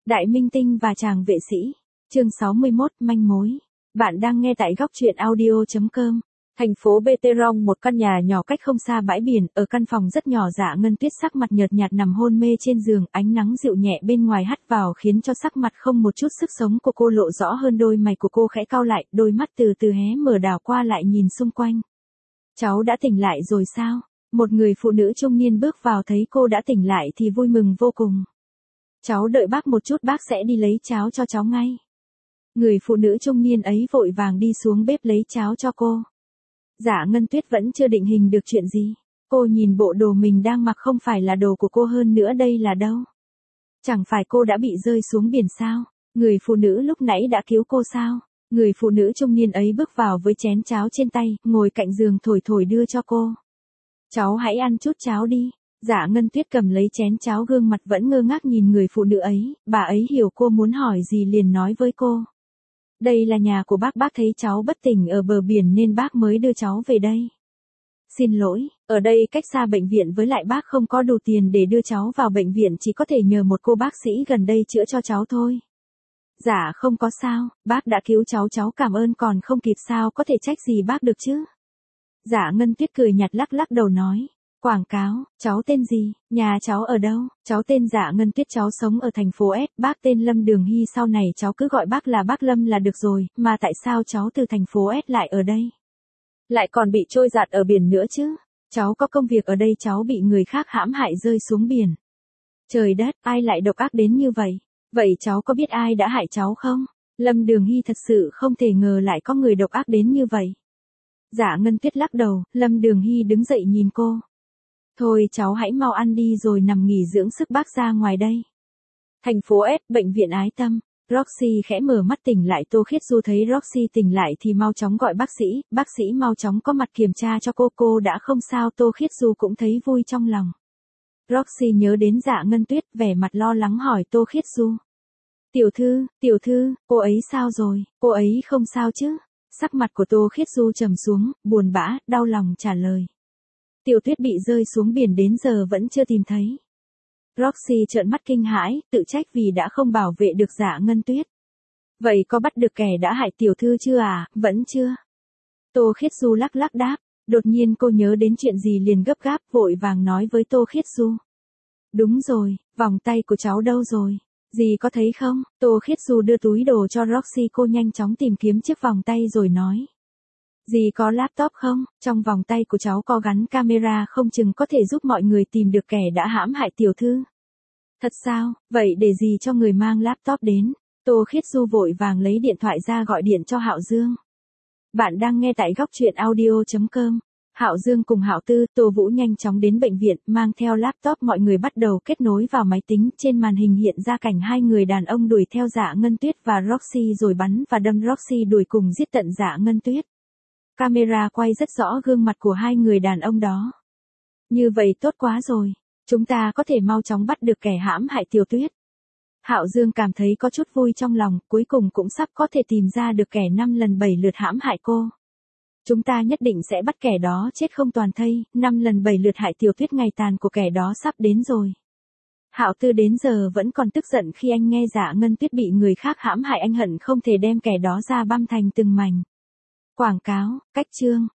Đại minh tinh và chàng vệ sĩ. Chương 61, manh mối. Bạn đang nghe tại góc truyện audio.com. Thành phố Beterong, một căn nhà nhỏ cách không xa bãi biển, ở căn phòng rất nhỏ Dạ Ngân Tuyết sắc mặt nhợt nhạt nằm hôn mê trên giường, ánh nắng dịu nhẹ bên ngoài hắt vào khiến cho sắc mặt không một chút sức sống của cô lộ rõ hơn, đôi mày của cô khẽ cau lại, đôi mắt từ từ hé mở đảo qua lại nhìn xung quanh. Cháu đã tỉnh lại rồi sao? Một người phụ nữ trung niên bước vào thấy cô đã tỉnh lại thì vui mừng vô cùng. Cháu đợi bác một chút, bác sẽ đi lấy cháo cho cháu ngay. Người phụ nữ trung niên ấy vội vàng đi xuống bếp lấy cháo cho cô. Dạ Ngân Tuyết vẫn chưa định hình được chuyện gì. Cô nhìn bộ đồ mình đang mặc không phải là đồ của cô, hơn nữa đây là đâu? Chẳng phải cô đã bị rơi xuống biển sao? Người phụ nữ lúc nãy đã cứu cô sao? Người phụ nữ trung niên ấy bước vào với chén cháo trên tay, ngồi cạnh giường thổi thổi đưa cho cô. Cháu hãy ăn chút cháo đi. Dạ Ngân Tuyết cầm lấy chén cháo, gương mặt vẫn ngơ ngác nhìn người phụ nữ ấy, bà ấy hiểu cô muốn hỏi gì liền nói với cô. Đây là nhà của bác thấy cháu bất tỉnh ở bờ biển nên bác mới đưa cháu về đây. Xin lỗi, ở đây cách xa bệnh viện, với lại bác không có đủ tiền để đưa cháu vào bệnh viện, chỉ có thể nhờ một cô bác sĩ gần đây chữa cho cháu thôi. Dạ không có sao, bác đã cứu cháu cảm ơn, còn không kịp sao có thể trách gì bác được chứ. Dạ Ngân Tuyết cười nhạt lắc lắc đầu nói. Quảng cáo, cháu tên gì, nhà cháu ở đâu? Cháu tên Dạ Ngân Tuyết, cháu sống ở thành phố S, bác tên Lâm Đường Hy, sau này cháu cứ gọi bác là bác Lâm là được rồi, mà tại sao cháu từ thành phố S lại ở đây? Lại còn bị trôi dạt ở biển nữa chứ? Cháu có công việc ở đây, cháu bị người khác hãm hại rơi xuống biển. Trời đất, ai lại độc ác đến như vậy? Vậy cháu có biết ai đã hại cháu không? Lâm Đường Hy thật sự không thể ngờ lại có người độc ác đến như vậy. Dạ Ngân Tuyết lắc đầu, Lâm Đường Hy đứng dậy nhìn cô. Thôi cháu hãy mau ăn đi rồi nằm nghỉ dưỡng sức, bác ra ngoài đây. Thành phố S, bệnh viện Ái Tâm. Roxy khẽ mở mắt tỉnh lại. Tô Khiết Du thấy Roxy tỉnh lại thì mau chóng gọi bác sĩ mau chóng có mặt kiểm tra cho cô đã không sao. Tô Khiết Du cũng thấy vui trong lòng. Roxy nhớ đến Dạ Ngân Tuyết, vẻ mặt lo lắng hỏi Tô Khiết Du. Tiểu thư, cô ấy sao rồi, cô ấy không sao chứ? Sắc mặt của Tô Khiết Du trầm xuống, buồn bã, đau lòng trả lời. Tiểu Tuyết bị rơi xuống biển đến giờ vẫn chưa tìm thấy. Roxy trợn mắt kinh hãi, tự trách vì đã không bảo vệ được Dạ Ngân Tuyết. Vậy có bắt được kẻ đã hại tiểu thư chưa à? Vẫn chưa. Tô Khiết Du lắc lắc đáp. Đột nhiên cô nhớ đến chuyện gì liền gấp gáp vội vàng nói với Tô Khiết Du. Đúng rồi, vòng tay của cháu đâu rồi? Dì có thấy không? Tô Khiết Du đưa túi đồ cho Roxy, cô nhanh chóng tìm kiếm chiếc vòng tay rồi nói. Dì có laptop không? Trong vòng tay của cháu có gắn camera, không chừng có thể giúp mọi người tìm được kẻ đã hãm hại tiểu thư. Thật sao? Vậy để dì cho người mang laptop đến. Tô Khiết Du vội vàng lấy điện thoại ra gọi điện cho Hạo Dương. Bạn đang nghe tại góc truyện audio.com. Hạo Dương cùng Hạo Tư, Tô Vũ nhanh chóng đến bệnh viện, mang theo laptop, mọi người bắt đầu kết nối vào máy tính, trên màn hình hiện ra cảnh hai người đàn ông đuổi theo Dạ Ngân Tuyết và Roxy rồi bắn và đâm Roxy, đuổi cùng giết tận Dạ Ngân Tuyết. Camera quay rất rõ gương mặt của hai người đàn ông đó. Như vậy tốt quá rồi, chúng ta có thể mau chóng bắt được kẻ hãm hại tiểu Tuyết. Hạo Dương cảm thấy có chút vui trong lòng, cuối cùng cũng sắp có thể tìm ra được kẻ 5 lần 7 lượt hãm hại cô. Chúng ta nhất định sẽ bắt kẻ đó chết không toàn thây, 5 lần 7 lượt hại tiểu Tuyết, ngày tàn của kẻ đó sắp đến rồi. Hạo Tư đến giờ vẫn còn tức giận khi anh nghe Dạ Ngân Tuyết bị người khác hãm hại, anh hận không thể đem kẻ đó ra băm thành từng mảnh. Quảng cáo, cách chương.